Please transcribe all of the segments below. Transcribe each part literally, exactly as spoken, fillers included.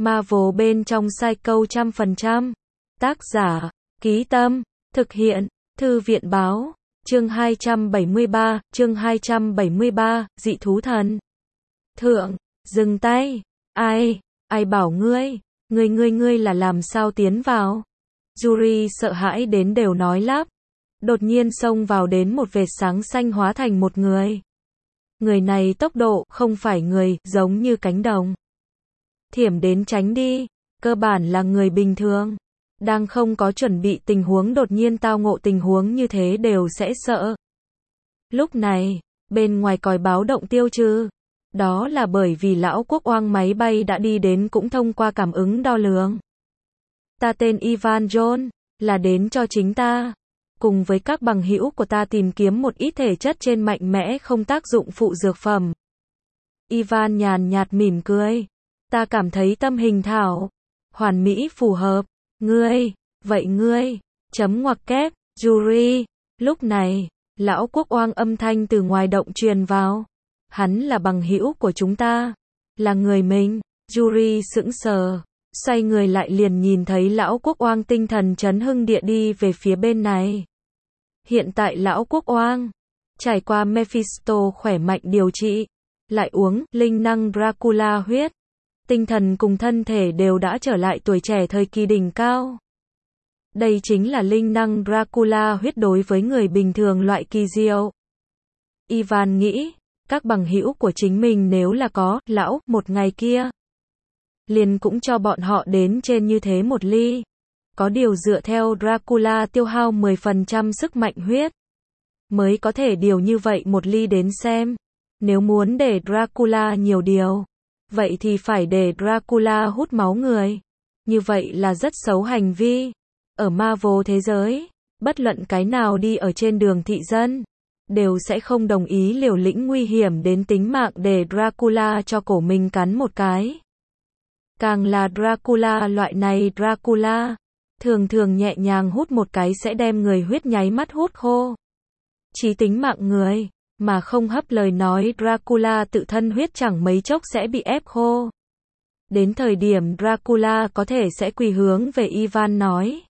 Marvel bên trong Psycho trăm phần trăm. Tác giả, Ký Tâm, thực hiện, Thư viện Báo. Chương hai trăm bảy mươi ba, chương hai trăm bảy mươi ba, dị thú thần. Thượng, dừng tay. Ai, ai bảo ngươi, ngươi ngươi ngươi là làm sao tiến vào? Yuri sợ hãi đến đều nói lắp. Đột nhiên xông vào đến một vệt sáng xanh hóa thành một người. Người này tốc độ không phải người, giống như cánh đồng. Thiểm đến tránh đi, cơ bản là người bình thường. Đang không có chuẩn bị tình huống đột nhiên tao ngộ tình huống như thế đều sẽ sợ. Lúc này, bên ngoài còi báo động tiêu trừ. Đó là bởi vì lão quốc oang máy bay đã đi đến cũng thông qua cảm ứng đo lường. Ta tên Ivan John, là đến cho chính ta. Cùng với các bằng hữu của ta tìm kiếm một ít thể chất trên mạnh mẽ không tác dụng phụ dược phẩm. Ivan nhàn nhạt mỉm cười. Ta cảm thấy tâm hình thảo, hoàn mỹ phù hợp. Ngươi, vậy ngươi, chấm ngoặc kép, Yuri. Lúc này, lão quốc oang âm thanh từ ngoài động truyền vào. Hắn là bằng hữu của chúng ta, là người mình. Yuri sững sờ, xoay người lại liền nhìn thấy lão quốc oang tinh thần chấn hưng địa đi về phía bên này. Hiện tại lão quốc oang, trải qua Mephisto khỏe mạnh điều trị, lại uống linh năng Dracula huyết. Tinh thần cùng thân thể đều đã trở lại tuổi trẻ thời kỳ đỉnh cao. Đây chính là linh năng Dracula huyết đối với người bình thường loại kỳ diệu. Ivan nghĩ, các bằng hữu của chính mình nếu là có, lão, một ngày kia. Liền cũng cho bọn họ đến trên như thế một ly. Có điều dựa theo Dracula tiêu hao mười phần trăm sức mạnh huyết. Mới có thể điều như vậy một ly đến xem. Nếu muốn để Dracula nhiều điều. Vậy thì phải để Dracula hút máu người. Như vậy là rất xấu hành vi. Ở Marvel thế giới, bất luận cái nào đi ở trên đường thị dân, đều sẽ không đồng ý liều lĩnh nguy hiểm đến tính mạng để Dracula cho cổ mình cắn một cái. Càng là Dracula loại này Dracula, thường thường nhẹ nhàng hút một cái sẽ đem người huyết nháy mắt hút khô. Chí tính mạng người. Mà không hấp lời nói Dracula tự thân huyết chẳng mấy chốc sẽ bị ép khô. Đến thời điểm Dracula có thể sẽ quỳ hướng về Ivan nói.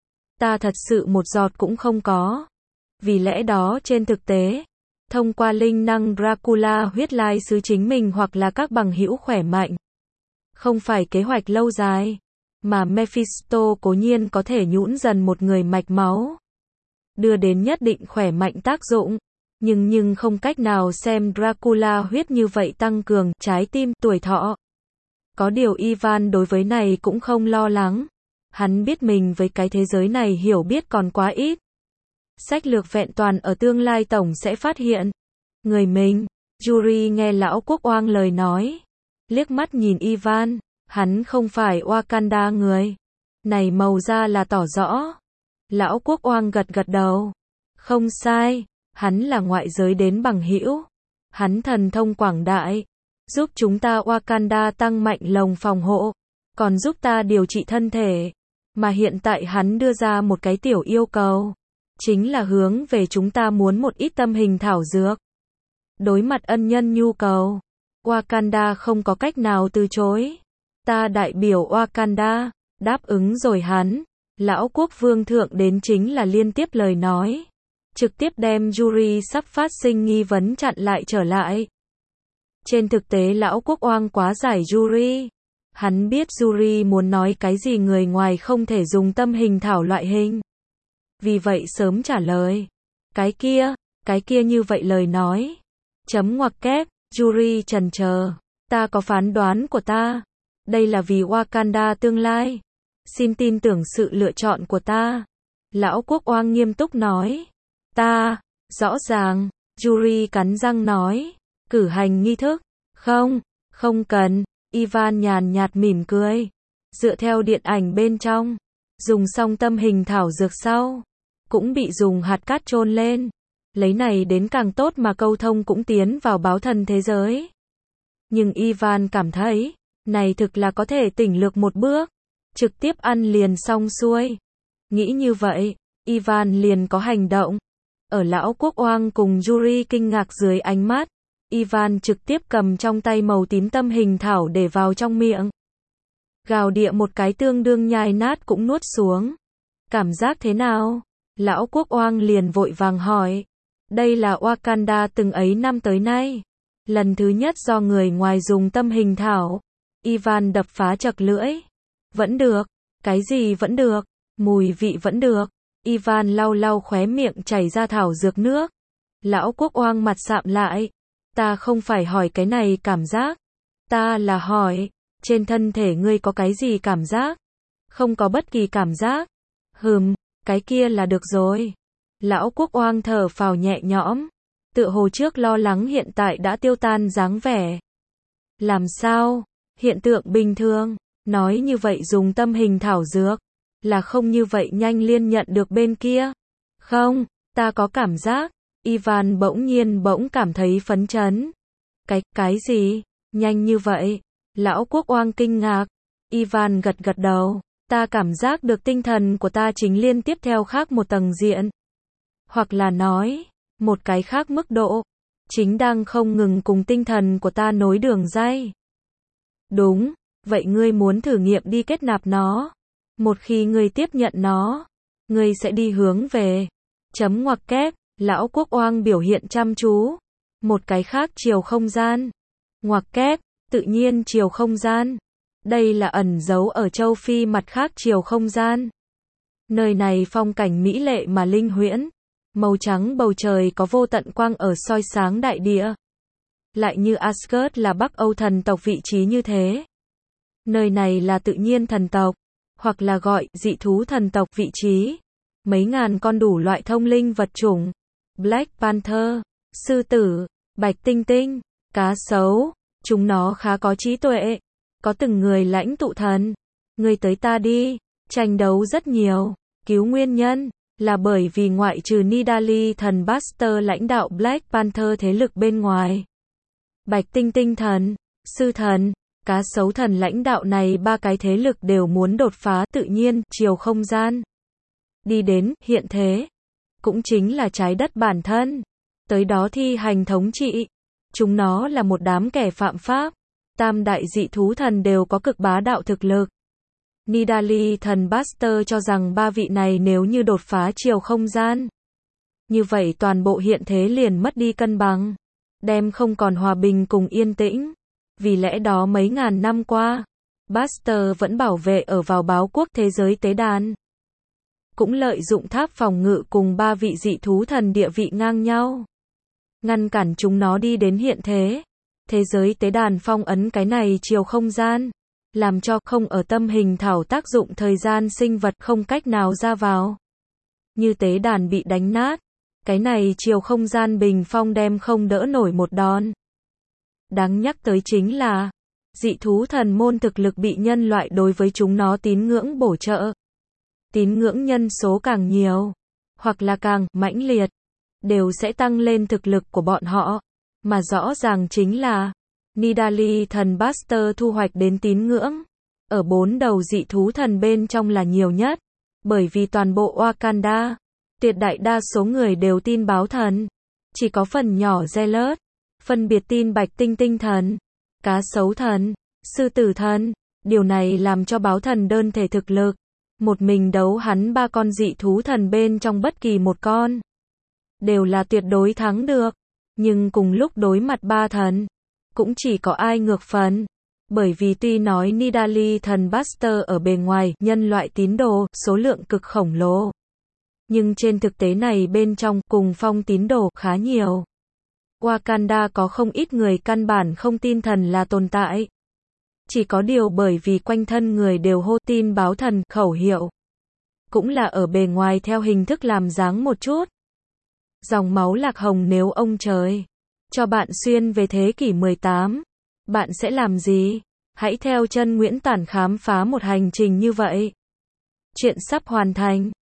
Ta thật sự một giọt cũng không có. Vì lẽ đó trên thực tế, thông qua linh năng Dracula huyết lai sứ chính mình hoặc là các bằng hữu khỏe mạnh. Không phải kế hoạch lâu dài, mà Mephisto cố nhiên có thể nhũn dần một người mạch máu. Đưa đến nhất định khỏe mạnh tác dụng. Nhưng nhưng không cách nào xem Dracula huyết như vậy tăng cường trái tim, tuổi thọ. Có điều Ivan đối với này cũng không lo lắng. Hắn biết mình với cái thế giới này hiểu biết còn quá ít. Sách lược vẹn toàn ở tương lai tổng sẽ phát hiện. Người mình, Yuri nghe lão quốc oang lời nói. Liếc mắt nhìn Ivan, hắn không phải Wakanda người. Này màu da là tỏ rõ. Lão quốc oang gật gật đầu. Không sai. Hắn là ngoại giới đến bằng hữu. Hắn thần thông quảng đại. Giúp chúng ta Wakanda tăng mạnh lồng phòng hộ. Còn giúp ta điều trị thân thể. Mà hiện tại hắn đưa ra một cái tiểu yêu cầu. Chính là hướng về chúng ta muốn một ít tâm hình thảo dược. Đối mặt ân nhân nhu cầu. Wakanda không có cách nào từ chối. Ta đại biểu Wakanda. Đáp ứng rồi hắn. Lão quốc vương thượng đến chính là liên tiếp lời nói. Trực tiếp đem Yuri sắp phát sinh nghi vấn chặn lại trở lại. Trên thực tế lão quốc oang quá giải Yuri. Hắn biết Yuri muốn nói cái gì người ngoài không thể dùng tâm hình thảo loại hình. Vì vậy sớm trả lời. Cái kia, cái kia như vậy lời nói. Chấm ngoặc kép, Yuri chần chờ. Ta có phán đoán của ta. Đây là vì Wakanda tương lai. Xin tin tưởng sự lựa chọn của ta. Lão quốc oang nghiêm túc nói. Ta, rõ ràng, Yuri cắn răng nói, cử hành nghi thức, không, không cần, Ivan nhàn nhạt mỉm cười, dựa theo điện ảnh bên trong, dùng xong tâm hình thảo dược sau, cũng bị dùng hạt cát chôn lên, lấy này đến càng tốt mà câu thông cũng tiến vào báo thần thế giới. Nhưng Ivan cảm thấy, này thực là có thể tỉnh lược một bước, trực tiếp ăn liền xong xuôi. Nghĩ như vậy, Ivan liền có hành động. Ở lão quốc oang cùng Yuri kinh ngạc dưới ánh mắt, Ivan trực tiếp cầm trong tay màu tím tâm hình thảo để vào trong miệng. Gào địa một cái tương đương nhai nát cũng nuốt xuống. Cảm giác thế nào? Lão quốc oang liền vội vàng hỏi. Đây là Wakanda từng ấy năm tới nay. Lần thứ nhất do người ngoài dùng tâm hình thảo. Ivan đập phá chật lưỡi. Vẫn được. Cái gì vẫn được? Mùi vị vẫn được. Ivan lau lau khóe miệng chảy ra thảo dược nước. Lão quốc oang mặt sạm lại. Ta không phải hỏi cái này cảm giác. Ta là hỏi, trên thân thể ngươi có cái gì cảm giác? Không có bất kỳ cảm giác. Hừm, cái kia là được rồi. Lão quốc oang thở phào nhẹ nhõm. Tựa hồ trước lo lắng hiện tại đã tiêu tan dáng vẻ. Làm sao? Hiện tượng bình thường. Nói như vậy dùng tâm hình thảo dược. Là không như vậy nhanh liên nhận được bên kia. Không, ta có cảm giác. Ivan bỗng nhiên bỗng cảm thấy phấn chấn. Cái, cái gì? Nhanh như vậy? Lão quốc oang kinh ngạc. Ivan gật gật đầu. Ta cảm giác được tinh thần của ta chính liên tiếp theo khác một tầng diện. Hoặc là nói, một cái khác mức độ. Chính đang không ngừng cùng tinh thần của ta nối đường ray. Đúng, vậy ngươi muốn thử nghiệm đi kết nạp nó. Một khi ngươi tiếp nhận nó, ngươi sẽ đi hướng về. Chấm ngoặc kép, lão quốc oang biểu hiện chăm chú. Một cái khác chiều không gian. Ngoặc kép, tự nhiên chiều không gian. Đây là ẩn giấu ở châu Phi mặt khác chiều không gian. Nơi này phong cảnh mỹ lệ mà linh huyễn. Màu trắng bầu trời có vô tận quang ở soi sáng đại địa. Lại như Asgard là Bắc Âu thần tộc vị trí như thế. Nơi này là tự nhiên thần tộc, hoặc là gọi dị thú thần tộc vị trí. Mấy ngàn con đủ loại thông linh vật chủng. Black Panther, sư tử, bạch tinh tinh, cá sấu. Chúng nó khá có trí tuệ. Có từng người lãnh tụ thần. Người tới ta đi. Tranh đấu rất nhiều. Cứu nguyên nhân là bởi vì ngoại trừ Nidalee thần Buster lãnh đạo Black Panther thế lực bên ngoài. Bạch tinh tinh thần, sư thần, cá sấu thần lãnh đạo này ba cái thế lực đều muốn đột phá tự nhiên, chiều không gian. Đi đến, hiện thế. Cũng chính là trái đất bản thân. Tới đó thi hành thống trị. Chúng nó là một đám kẻ phạm pháp. Tam đại dị thú thần đều có cực bá đạo thực lực. Nidalee thần Buster cho rằng ba vị này nếu như đột phá chiều không gian. Như vậy toàn bộ hiện thế liền mất đi cân bằng. Đem không còn hòa bình cùng yên tĩnh. Vì lẽ đó mấy ngàn năm qua, Buster vẫn bảo vệ ở vào báo quốc thế giới tế đàn. Cũng lợi dụng tháp phòng ngự cùng ba vị dị thú thần địa vị ngang nhau. Ngăn cản chúng nó đi đến hiện thế. Thế giới tế đàn phong ấn cái này chiều không gian. Làm cho không ở tâm hình thảo tác dụng thời gian sinh vật không cách nào ra vào. Như tế đàn bị đánh nát. Cái này chiều không gian bình phong đem không đỡ nổi một đòn. Đáng nhắc tới chính là, dị thú thần môn thực lực bị nhân loại đối với chúng nó tín ngưỡng bổ trợ. Tín ngưỡng nhân số càng nhiều, hoặc là càng mãnh liệt, đều sẽ tăng lên thực lực của bọn họ. Mà rõ ràng chính là, Nidalee thần Buster thu hoạch đến tín ngưỡng. Ở bốn đầu dị thú thần bên trong là nhiều nhất. Bởi vì toàn bộ Wakanda, tuyệt đại đa số người đều tin báo thần. Chỉ có phần nhỏ Zealot, phân biệt tin bạch tinh tinh thần, cá sấu thần, sư tử thần. Điều này làm cho báo thần đơn thể thực lực. Một mình đấu hắn ba con dị thú thần bên trong bất kỳ một con. Đều là tuyệt đối thắng được. Nhưng cùng lúc đối mặt ba thần, cũng chỉ có ai ngược phần. Bởi vì tuy nói Nidalee thần Buster ở bề ngoài, nhân loại tín đồ, số lượng cực khổng lồ. Nhưng trên thực tế này bên trong, cùng phong tín đồ, khá nhiều. Wakanda có không ít người căn bản không tin thần là tồn tại. Chỉ có điều bởi vì quanh thân người đều hô tin báo thần, khẩu hiệu. Cũng là ở bề ngoài theo hình thức làm dáng một chút. Dòng máu lạc hồng nếu ông trời cho bạn xuyên về thế kỷ mười tám, bạn sẽ làm gì? Hãy theo chân Nguyễn Tản khám phá một hành trình như vậy. Chuyện sắp hoàn thành.